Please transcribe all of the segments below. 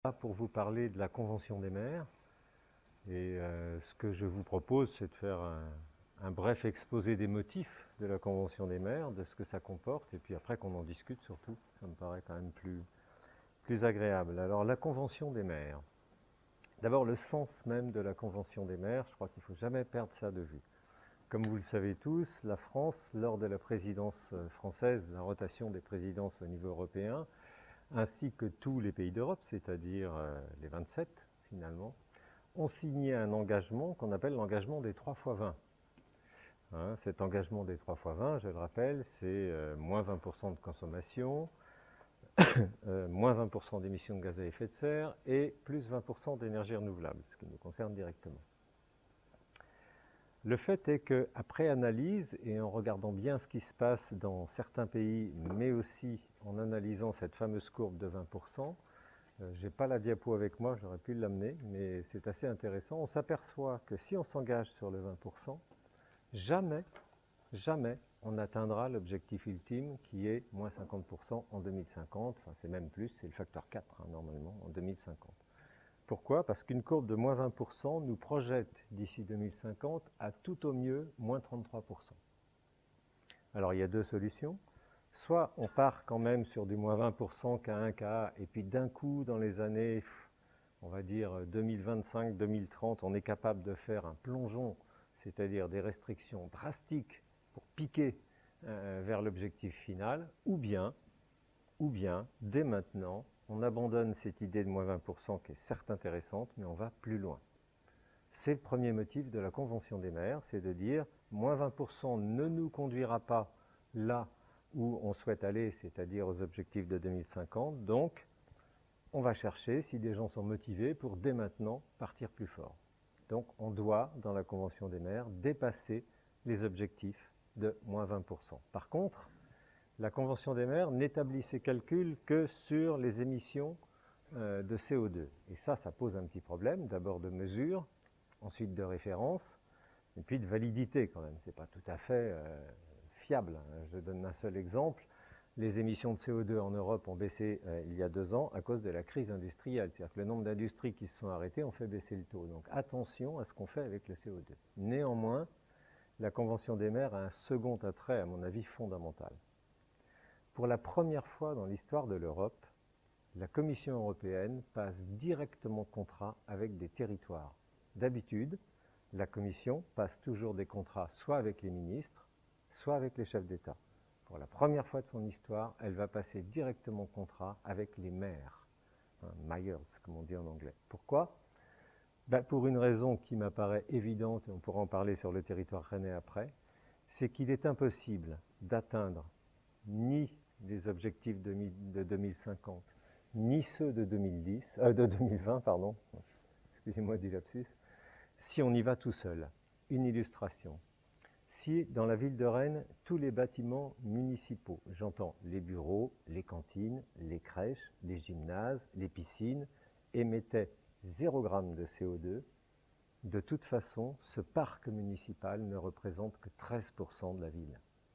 Pour vous parler de la Convention des maires. Et ce que je vous propose, c'est de faire un bref exposé des motifs de la Convention des maires, de ce que ça comporte, et puis après qu'on en discute surtout. Ça me paraît quand même plus agréable. Alors, la Convention des maires. D'abord, le sens même de la Convention des maires, je crois qu'il ne faut jamais perdre ça de vue. Comme vous le savez tous, la France, lors de la présidence française, la rotation des présidences au niveau européen, ainsi que tous les pays d'Europe, c'est-à-dire les 27 finalement, ont signé un engagement qu'on appelle l'engagement des 3 x 20. Cet engagement des 3 x 20, je le rappelle, c'est moins 20% de consommation, moins 20% d'émissions de gaz à effet de serre et plus 20% d'énergie renouvelable, ce qui nous concerne directement. Le fait est qu'après analyse, et en regardant bien ce qui se passe dans certains pays, mais aussi en analysant cette fameuse courbe de 20%, je n'ai pas la diapo avec moi, j'aurais pu l'amener, mais c'est assez intéressant. On s'aperçoit que si on s'engage sur le 20%, jamais on atteindra l'objectif ultime qui est moins 50% en 2050. Enfin, c'est même plus, c'est le facteur 4 normalement en 2050. Pourquoi? Parce qu'une courbe de moins 20% nous projette d'ici 2050 à tout au mieux moins 33%. Alors il y a deux solutions. Soit on part quand même sur du moins 20% K1, K, et puis d'un coup dans les années, on va dire 2025-2030, on est capable de faire un plongeon, c'est-à-dire des restrictions drastiques pour piquer vers l'objectif final, ou bien, dès maintenant, on abandonne cette idée de moins 20% qui est certes intéressante, mais on va plus loin. C'est le premier motif de la Convention des maires, c'est de dire moins 20% ne nous conduira pas là où on souhaite aller, c'est-à-dire aux objectifs de 2050. Donc, on va chercher, si des gens sont motivés, pour dès maintenant partir plus fort. Donc, on doit, dans la Convention des maires, dépasser les objectifs de moins 20%. Par contre, la Convention des maires n'établit ses calculs que sur les émissions de CO2. Et ça pose un petit problème, d'abord de mesure, ensuite de référence, et puis de validité quand même. Ce n'est pas tout à fait fiable. Je donne un seul exemple. Les émissions de CO2 en Europe ont baissé il y a 2 ans à cause de la crise industrielle. C'est-à-dire que le nombre d'industries qui se sont arrêtées ont fait baisser le taux. Donc attention à ce qu'on fait avec le CO2. Néanmoins, la Convention des maires a un second attrait, à mon avis, fondamental. Pour la première fois dans l'histoire de l'Europe, la Commission européenne passe directement contrat avec des territoires. D'habitude, la Commission passe toujours des contrats soit avec les ministres, soit avec les chefs d'État. Pour la première fois de son histoire, elle va passer directement contrat avec les maires, mayors comme on dit en anglais. Pourquoi? Pour une raison qui m'apparaît évidente, et on pourra en parler sur le territoire rennais après, c'est qu'il est impossible d'atteindre ni les objectifs de 2050, ni ceux de 2020, excusez-moi du lapsus, si on y va tout seul. Une illustration. Si dans la ville de Rennes, tous les bâtiments municipaux, j'entends les bureaux, les cantines, les crèches, les gymnases, les piscines, émettaient 0 g de CO2, de toute façon, ce parc municipal ne représente que 13% de la ville.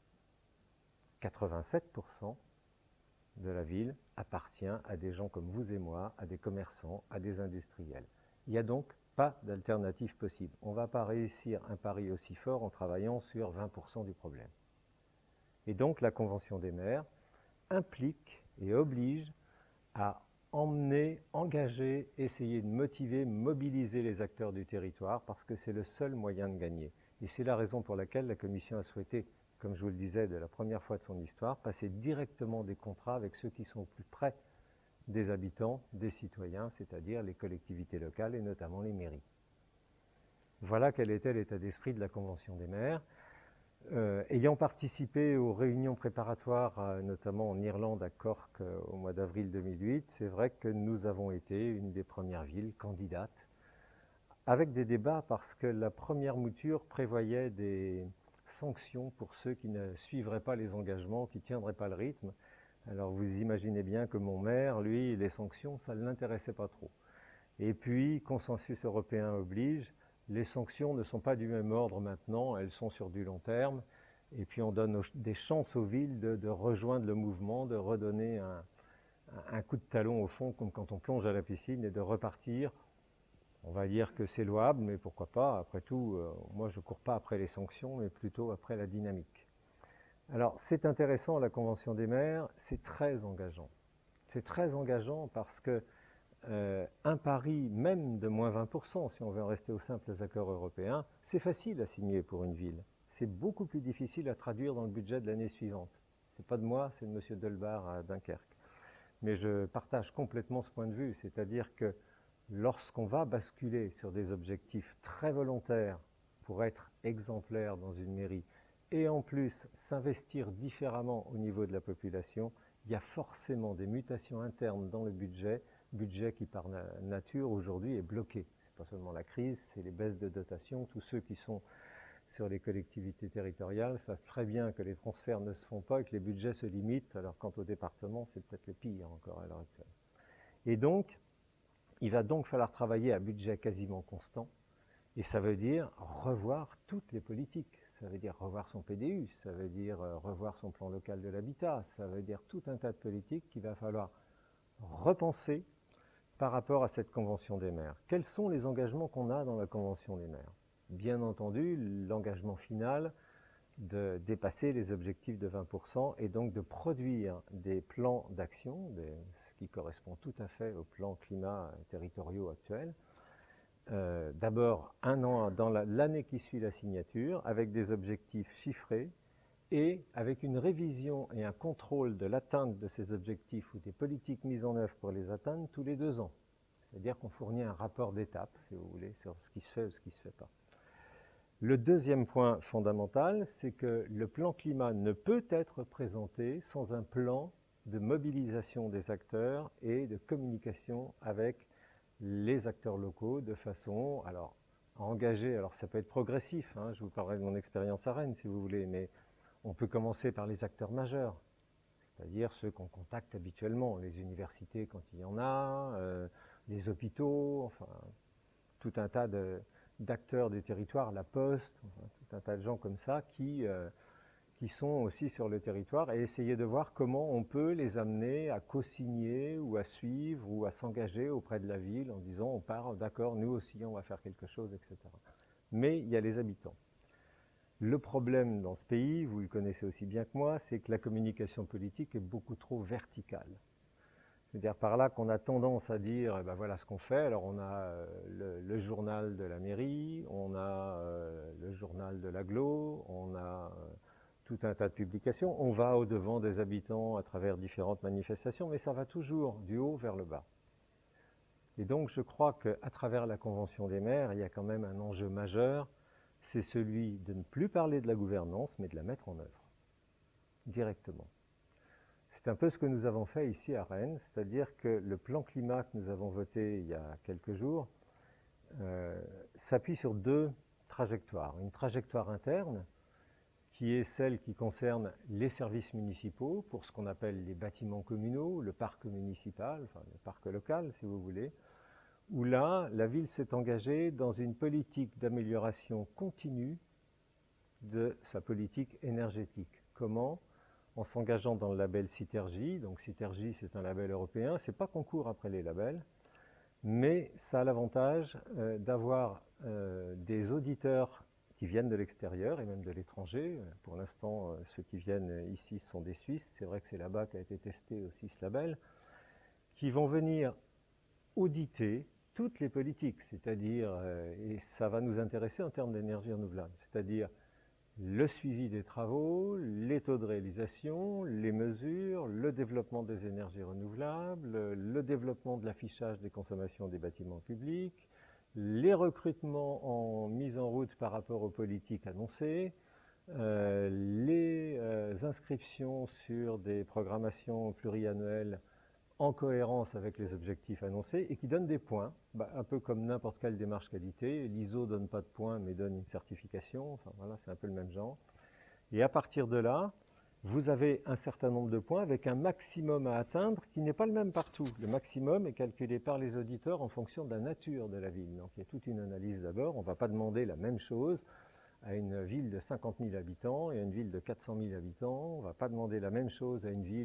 87% de la ville appartient à des gens comme vous et moi, à des commerçants, à des industriels. Il n'y a donc pas d'alternative possible. On ne va pas réussir un pari aussi fort en travaillant sur 20% du problème. Et donc la Convention des maires implique et oblige à emmener, engager, essayer de motiver, mobiliser les acteurs du territoire parce que c'est le seul moyen de gagner. Et c'est la raison pour laquelle la Commission a souhaité, comme je vous le disais, de la première fois de son histoire, passer directement des contrats avec ceux qui sont plus près des habitants, des citoyens, c'est-à-dire les collectivités locales et notamment les mairies. Voilà quel était l'état d'esprit de la Convention des maires. Ayant participé aux réunions préparatoires, notamment en Irlande, à Cork, au mois d'avril 2008, c'est vrai que nous avons été une des premières villes candidates, avec des débats parce que la première mouture prévoyait des sanctions pour ceux qui ne suivraient pas les engagements, qui ne tiendraient pas le rythme. Alors vous imaginez bien que mon maire, lui, les sanctions, ça ne l'intéressait pas trop. Et puis, consensus européen oblige, les sanctions ne sont pas du même ordre maintenant, elles sont sur du long terme. Et puis on donne des chances aux villes de rejoindre le mouvement, de redonner un coup de talon au fond, comme quand on plonge à la piscine, et de repartir. On va dire que c'est louable, mais pourquoi pas. Après tout, moi je ne cours pas après les sanctions, mais plutôt après la dynamique. Alors c'est intéressant, la Convention des maires, c'est très engageant. C'est très engageant parce que un pari, même de moins 20%, si on veut en rester aux simples accords européens, c'est facile à signer pour une ville. C'est beaucoup plus difficile à traduire dans le budget de l'année suivante. Ce n'est pas de moi, c'est de M. Delbar à Dunkerque. Mais je partage complètement ce point de vue, c'est-à-dire que lorsqu'on va basculer sur des objectifs très volontaires pour être exemplaire dans une mairie, et en plus s'investir différemment au niveau de la population, il y a forcément des mutations internes dans le budget qui par nature aujourd'hui est bloqué. Ce n'est pas seulement la crise, c'est les baisses de dotation. Tous ceux qui sont sur les collectivités territoriales savent très bien que les transferts ne se font pas et que les budgets se limitent, alors quant au département, c'est peut-être le pire encore à l'heure actuelle. Et donc, il va donc falloir travailler à budget quasiment constant, et ça veut dire revoir toutes les politiques. Ça veut dire revoir son PDU, ça veut dire revoir son plan local de l'habitat, ça veut dire tout un tas de politiques qu'il va falloir repenser par rapport à cette Convention des maires. Quels sont les engagements qu'on a dans la Convention des maires? Bien entendu, l'engagement final de dépasser les objectifs de 20% et donc de produire des plans d'action, ce qui correspond tout à fait aux plans climat territoriaux actuels. D'abord, un an dans l'année qui suit la signature, avec des objectifs chiffrés et avec une révision et un contrôle de l'atteinte de ces objectifs ou des politiques mises en œuvre pour les atteindre tous les 2 ans. C'est-à-dire qu'on fournit un rapport d'étape, si vous voulez, sur ce qui se fait ou ce qui ne se fait pas. Le deuxième point fondamental, c'est que le plan climat ne peut être présenté sans un plan de mobilisation des acteurs et de communication avec les acteurs locaux de façon à engager, alors ça peut être progressif, hein, je vous parlerai de mon expérience à Rennes si vous voulez, mais on peut commencer par les acteurs majeurs, c'est-à-dire ceux qu'on contacte habituellement, les universités quand il y en a, les hôpitaux, enfin tout un tas d'acteurs du territoire, la Poste, enfin, tout un tas de gens comme ça qui sont aussi sur le territoire et essayer de voir comment on peut les amener à co-signer ou à suivre ou à s'engager auprès de la ville en disant on part, d'accord, nous aussi on va faire quelque chose, etc. Mais il y a les habitants. Le problème dans ce pays, vous le connaissez aussi bien que moi, c'est que la communication politique est beaucoup trop verticale. C'est-à-dire par là qu'on a tendance à dire, ben voilà ce qu'on fait. Alors on a le journal de la mairie, on a le journal de l'agglo, on a tout un tas de publications. On va au-devant des habitants à travers différentes manifestations, mais ça va toujours du haut vers le bas. Et donc je crois qu'à travers la Convention des maires, il y a quand même un enjeu majeur, c'est celui de ne plus parler de la gouvernance, mais de la mettre en œuvre, directement. C'est un peu ce que nous avons fait ici à Rennes, c'est-à-dire que le plan climat que nous avons voté il y a quelques jours s'appuie sur 2 trajectoires. Une trajectoire interne, qui est celle qui concerne les services municipaux pour ce qu'on appelle les bâtiments communaux, le parc municipal, enfin le parc local si vous voulez, où là, la ville s'est engagée dans une politique d'amélioration continue de sa politique énergétique. Comment? En s'engageant dans le label Citergy. Donc Citergy, c'est un label européen. Ce n'est pas qu'on court après les labels, mais ça a l'avantage d'avoir des auditeurs qui viennent de l'extérieur et même de l'étranger. Pour l'instant, ceux qui viennent ici sont des Suisses. C'est vrai que c'est là-bas qu'a été testé aussi ce label, qui vont venir auditer toutes les politiques, c'est-à-dire, et ça va nous intéresser en termes d'énergie renouvelable, c'est-à-dire le suivi des travaux, les taux de réalisation, les mesures, le développement des énergies renouvelables, le développement de l'affichage des consommations des bâtiments publics, les recrutements en mise en route par rapport aux politiques annoncées, les inscriptions sur des programmations pluriannuelles en cohérence avec les objectifs annoncés et qui donnent des points, un peu comme n'importe quelle démarche qualité. L'ISO ne donne pas de points mais donne une certification, enfin voilà, c'est un peu le même genre. Et à partir de là, vous avez un certain nombre de points avec un maximum à atteindre qui n'est pas le même partout. Le maximum est calculé par les auditeurs en fonction de la nature de la ville. Donc il y a toute une analyse d'abord, on ne va pas demander la même chose à une ville de 50 000 habitants et à une ville de 400 000 habitants, on ne va pas demander la même chose à une ville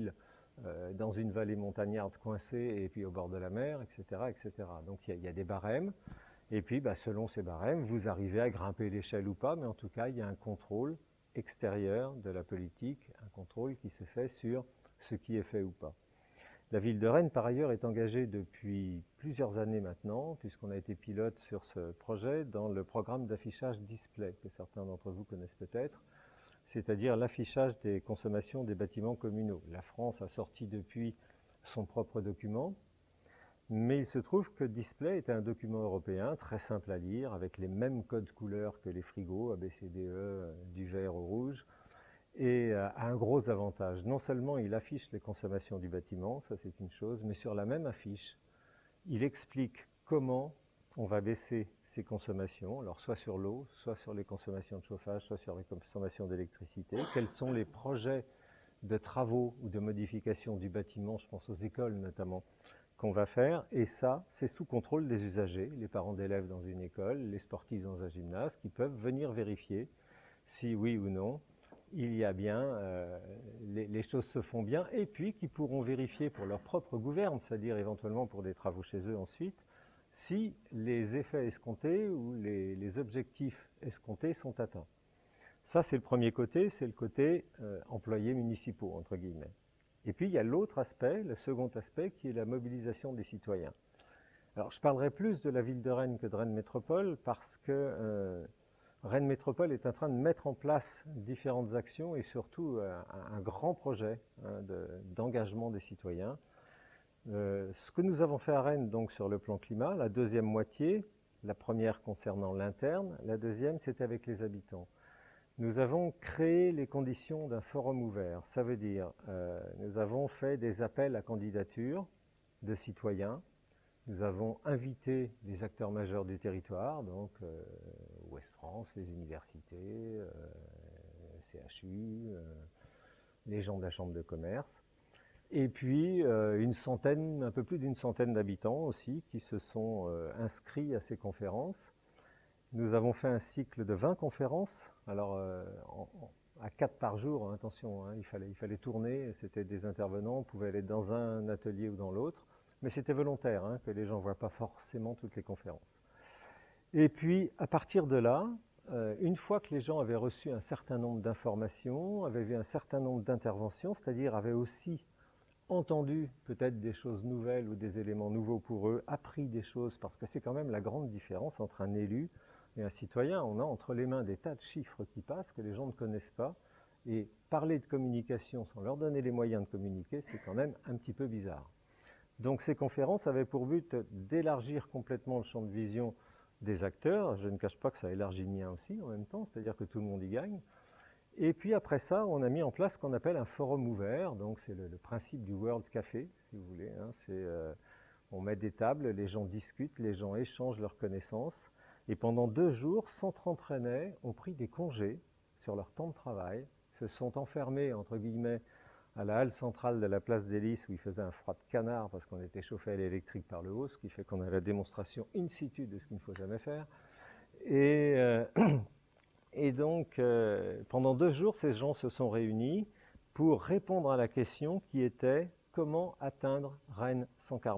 dans une vallée montagnarde coincée et puis au bord de la mer, etc. etc. Donc il y a des barèmes. Et puis, selon ces barèmes, vous arrivez à grimper l'échelle ou pas, mais en tout cas, il y a un contrôle extérieur de la politique, un contrôle qui se fait sur ce qui est fait ou pas. La ville de Rennes, par ailleurs, est engagée depuis plusieurs années maintenant, puisqu'on a été pilote sur ce projet, dans le programme d'affichage display, que certains d'entre vous connaissent peut-être, c'est-à-dire l'affichage des consommations des bâtiments communaux. La France a sorti depuis son propre document, mais il se trouve que Display est un document européen très simple à lire, avec les mêmes codes couleurs que les frigos, ABCDE, du vert au rouge, et a un gros avantage. Non seulement il affiche les consommations du bâtiment, ça c'est une chose, mais sur la même affiche, il explique comment on va baisser ces consommations, alors soit sur l'eau, soit sur les consommations de chauffage, soit sur les consommations d'électricité, quels sont les projets de travaux ou de modification du bâtiment, je pense aux écoles notamment, qu'on va faire, et ça, c'est sous contrôle des usagers, les parents d'élèves dans une école, les sportifs dans un gymnase, qui peuvent venir vérifier si oui ou non il y a bien, les choses se font bien, et puis qui pourront vérifier pour leur propre gouverne, c'est-à-dire éventuellement pour des travaux chez eux ensuite, si les effets escomptés ou les objectifs escomptés sont atteints. Ça, c'est le premier côté, c'est le côté employés municipaux, entre guillemets. Et puis, il y a l'autre aspect, le second aspect, qui est la mobilisation des citoyens. Alors, je parlerai plus de la ville de Rennes que de Rennes Métropole, parce que Rennes Métropole est en train de mettre en place différentes actions et surtout un grand projet d'engagement des citoyens. Ce que nous avons fait à Rennes, donc, sur le plan climat, la deuxième moitié, la première concernant l'interne, la deuxième, c'était avec les habitants. Nous avons créé les conditions d'un forum ouvert. Ça veut dire, nous avons fait des appels à candidature de citoyens. Nous avons invité les acteurs majeurs du territoire, donc Ouest France, les universités, CHU, les gens de la Chambre de commerce. Et puis un peu plus d'une centaine d'habitants aussi qui se sont inscrits à ces conférences. Nous avons fait un cycle de 20 conférences, alors à 4 par jour, hein, attention, hein, il fallait tourner, c'était des intervenants, on pouvait aller dans un atelier ou dans l'autre, mais c'était volontaire, hein, que les gens ne voient pas forcément toutes les conférences. Et puis, à partir de là, une fois que les gens avaient reçu un certain nombre d'informations, avaient vu un certain nombre d'interventions, c'est-à-dire avaient aussi entendu peut-être des choses nouvelles ou des éléments nouveaux pour eux, appris des choses, parce que c'est quand même la grande différence entre un élu et un citoyen. On a entre les mains des tas de chiffres qui passent que les gens ne connaissent pas, et parler de communication sans leur donner les moyens de communiquer, c'est quand même un petit peu bizarre. Donc ces conférences avaient pour but d'élargir complètement le champ de vision des acteurs. Je ne cache pas que ça élargit le mien aussi en même temps, c'est-à-dire que tout le monde y gagne. Et puis après ça, on a mis en place ce qu'on appelle un forum ouvert. Donc c'est le principe du World Café, si vous voulez. Hein. On met des tables, les gens discutent, les gens échangent leurs connaissances. Et pendant 2 jours, 130 Rennais ont pris des congés sur leur temps de travail, se sont enfermés, entre guillemets, à la halle centrale de la place des Lys où il faisait un froid de canard parce qu'on était chauffé à l'électrique par le haut, ce qui fait qu'on a la démonstration in situ de ce qu'il ne faut jamais faire. Et donc, pendant 2 jours, ces gens se sont réunis pour répondre à la question qui était « Comment atteindre Rennes sans carbone ?»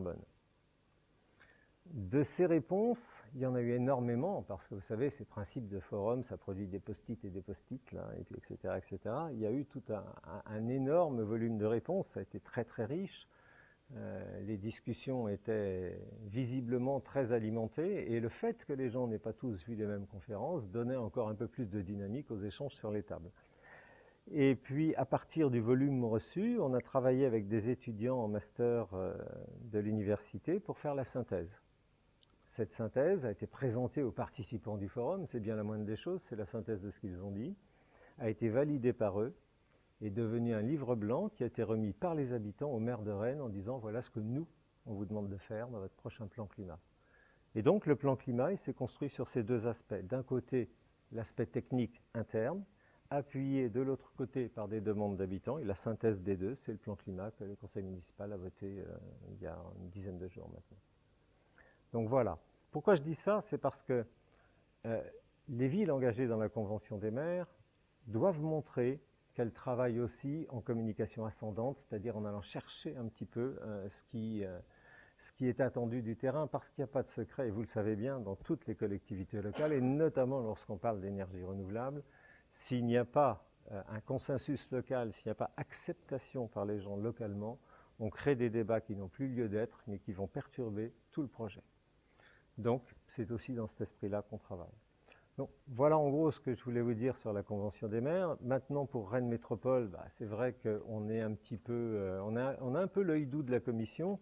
De ces réponses, il y en a eu énormément, parce que vous savez, ces principes de forum, ça produit des post-it et des post-it, là, et puis etc., etc. Il y a eu tout un énorme volume de réponses, ça a été très très riche. Les discussions étaient visiblement très alimentées, et le fait que les gens n'aient pas tous vu les mêmes conférences donnait encore un peu plus de dynamique aux échanges sur les tables. Et puis, à partir du volume reçu, on a travaillé avec des étudiants en master de l'université pour faire la synthèse. Cette synthèse a été présentée aux participants du forum, c'est bien la moindre des choses, c'est la synthèse de ce qu'ils ont dit, a été validée par eux, est devenu un livre blanc qui a été remis par les habitants au maire de Rennes en disant « Voilà ce que nous, on vous demande de faire dans votre prochain plan climat ». Et donc le plan climat, il s'est construit sur ces 2 aspects. D'un côté, l'aspect technique interne, appuyé de l'autre côté par des demandes d'habitants, et la synthèse des 2, c'est le plan climat que le conseil municipal a voté il y a une dizaine de jours maintenant. Donc voilà. Pourquoi je dis ça? C'est parce que les villes engagées dans la Convention des maires doivent montrer qu'elle travaille aussi en communication ascendante, c'est-à-dire en allant chercher un petit peu ce qui est attendu du terrain, parce qu'il n'y a pas de secret, et vous le savez bien, dans toutes les collectivités locales, et notamment lorsqu'on parle d'énergie renouvelable, s'il n'y a pas un consensus local, s'il n'y a pas acceptation par les gens localement, on crée des débats qui n'ont plus lieu d'être, mais qui vont perturber tout le projet. Donc, c'est aussi dans cet esprit-là qu'on travaille. Donc, voilà en gros ce que je voulais vous dire sur la Convention des maires. Maintenant, pour Rennes Métropole, c'est vrai qu'on est un petit peu, on a un peu l'œil doux de la Commission,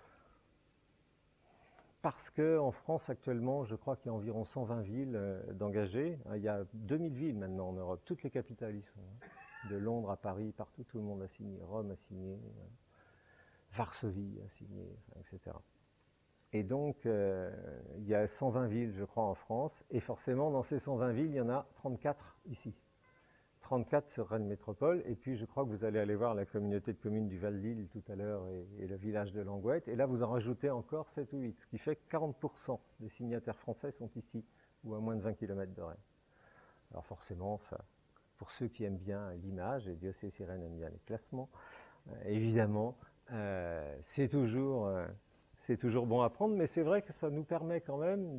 parce qu'en France, actuellement, je crois qu'il y a environ 120 villes d'engagées. Il y a 2000 villes maintenant en Europe. Toutes les capitales y sont. De Londres à Paris, partout, tout le monde a signé. Rome a signé, Varsovie a signé, etc. Et donc, il y a 120 villes, je crois, en France. Et forcément, dans ces 120 villes, il y en a 34 ici. 34 sur Rennes Métropole. Et puis, je crois que vous allez aller voir la communauté de communes du Val d'Ille tout à l'heure et le village de Langouette. Et là, vous en rajoutez encore 7 ou 8, ce qui fait que 40% des signataires français sont ici, ou à moins de 20 km de Rennes. Alors forcément, ça, pour ceux qui aiment bien l'image, et Dieu sait si Rennes aime bien les classements, évidemment, c'est toujours bon à prendre, mais c'est vrai que ça nous permet quand même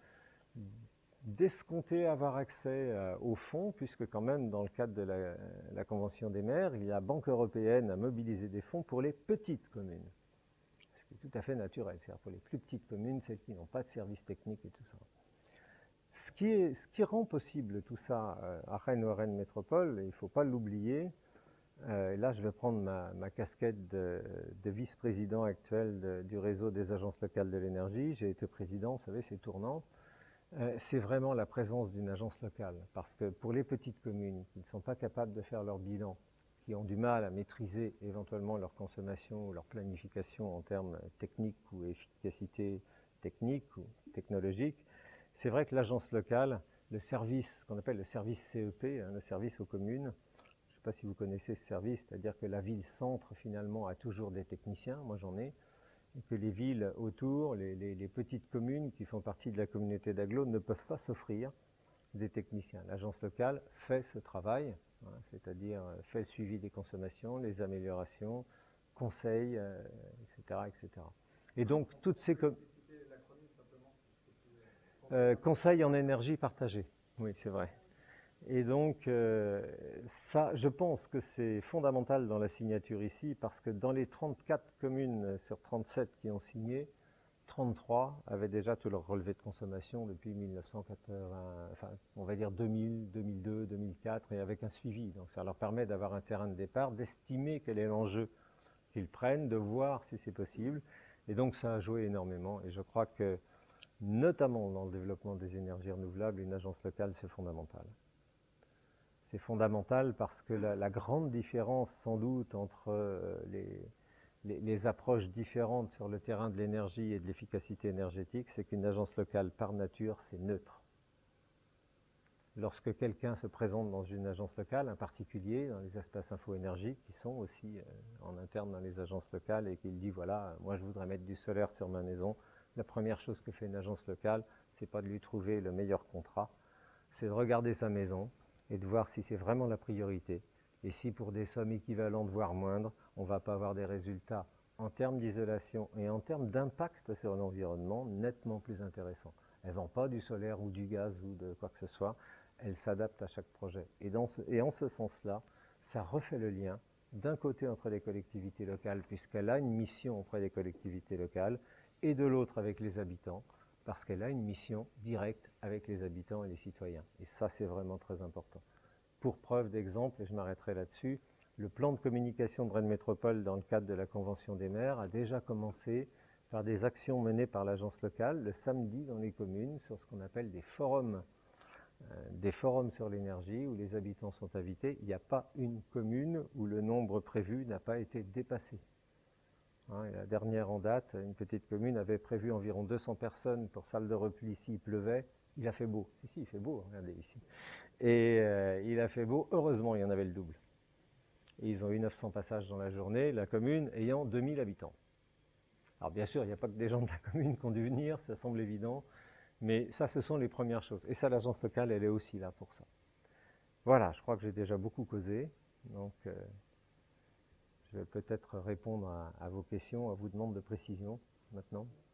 d'escompter avoir accès aux fonds, puisque quand même dans le cadre de la Convention des maires, il y a Banque européenne à mobiliser des fonds pour les petites communes. Ce qui est tout à fait naturel, c'est-à-dire pour les plus petites communes, celles qui n'ont pas de services techniques et tout ça. Ce qui rend possible tout ça à Rennes ou à Rennes Métropole, il ne faut pas l'oublier. Là, je vais prendre ma casquette de vice-président actuel du réseau des agences locales de l'énergie. J'ai été président, vous savez, c'est tournant. C'est vraiment la présence d'une agence locale. Parce que pour les petites communes qui ne sont pas capables de faire leur bilan, qui ont du mal à maîtriser éventuellement leur consommation ou leur planification en termes techniques ou efficacité technique ou technologique, c'est vrai que l'agence locale, le service, ce qu'on appelle le service CEP, le service aux communes, je ne sais pas si vous connaissez ce service, c'est-à-dire que la ville-centre, finalement, a toujours des techniciens, moi j'en ai, et que les villes autour, les petites communes qui font partie de la communauté d'agglo ne peuvent pas s'offrir des techniciens. L'agence locale fait ce travail, c'est-à-dire fait le suivi des consommations, les améliorations, conseille, etc., etc. Et donc, toutes ces conseil en énergie partagée, oui, c'est vrai. Et donc, ça, je pense que c'est fondamental dans la signature ici, parce que dans les 34 communes sur 37 qui ont signé, 33 avaient déjà tout leur relevé de consommation depuis 1980, enfin, on va dire 2000, 2002, 2004, et avec un suivi. Donc, ça leur permet d'avoir un terrain de départ, d'estimer quel est l'enjeu qu'ils prennent, de voir si c'est possible. Et donc, ça a joué énormément. Et je crois que, notamment dans le développement des énergies renouvelables, une agence locale, c'est fondamental. C'est fondamental parce que la grande différence, sans doute, entre les approches différentes sur le terrain de l'énergie et de l'efficacité énergétique, c'est qu'une agence locale, par nature, c'est neutre. Lorsque quelqu'un se présente dans une agence locale, un particulier, dans les espaces info-énergie, qui sont aussi en interne dans les agences locales, et qu'il dit, voilà, moi je voudrais mettre du solaire sur ma maison, la première chose que fait une agence locale, c'est pas de lui trouver le meilleur contrat, c'est de regarder sa maison, et de voir si c'est vraiment la priorité. Et si pour des sommes équivalentes, voire moindres, on ne va pas avoir des résultats en termes d'isolation et en termes d'impact sur l'environnement nettement plus intéressants. Elle ne vend pas du solaire ou du gaz ou de quoi que ce soit, elle s'adapte à chaque projet. Et en ce sens-là, ça refait le lien d'un côté entre les collectivités locales, puisqu'elle a une mission auprès des collectivités locales, et de l'autre avec les habitants, parce qu'elle a une mission directe avec les habitants et les citoyens. Et ça, c'est vraiment très important. Pour preuve d'exemple, et je m'arrêterai là-dessus, le plan de communication de Rennes Métropole dans le cadre de la Convention des maires a déjà commencé par des actions menées par l'agence locale le samedi dans les communes sur ce qu'on appelle des forums sur l'énergie où les habitants sont invités. Il n'y a pas une commune où le nombre prévu n'a pas été dépassé. Et la dernière en date, une petite commune avait prévu environ 200 personnes pour salle de repli s'il pleuvait. Il a fait beau. Si, il fait beau, regardez ici. Et il a fait beau. Heureusement, il y en avait le double. Et ils ont eu 900 passages dans la journée, la commune ayant 2000 habitants. Alors bien sûr, il n'y a pas que des gens de la commune qui ont dû venir, ça semble évident. Mais ça, ce sont les premières choses. Et ça, l'agence locale, elle est aussi là pour ça. Voilà, je crois que j'ai déjà beaucoup causé. Donc, je vais peut-être répondre à vos questions, à vos demandes de précision maintenant.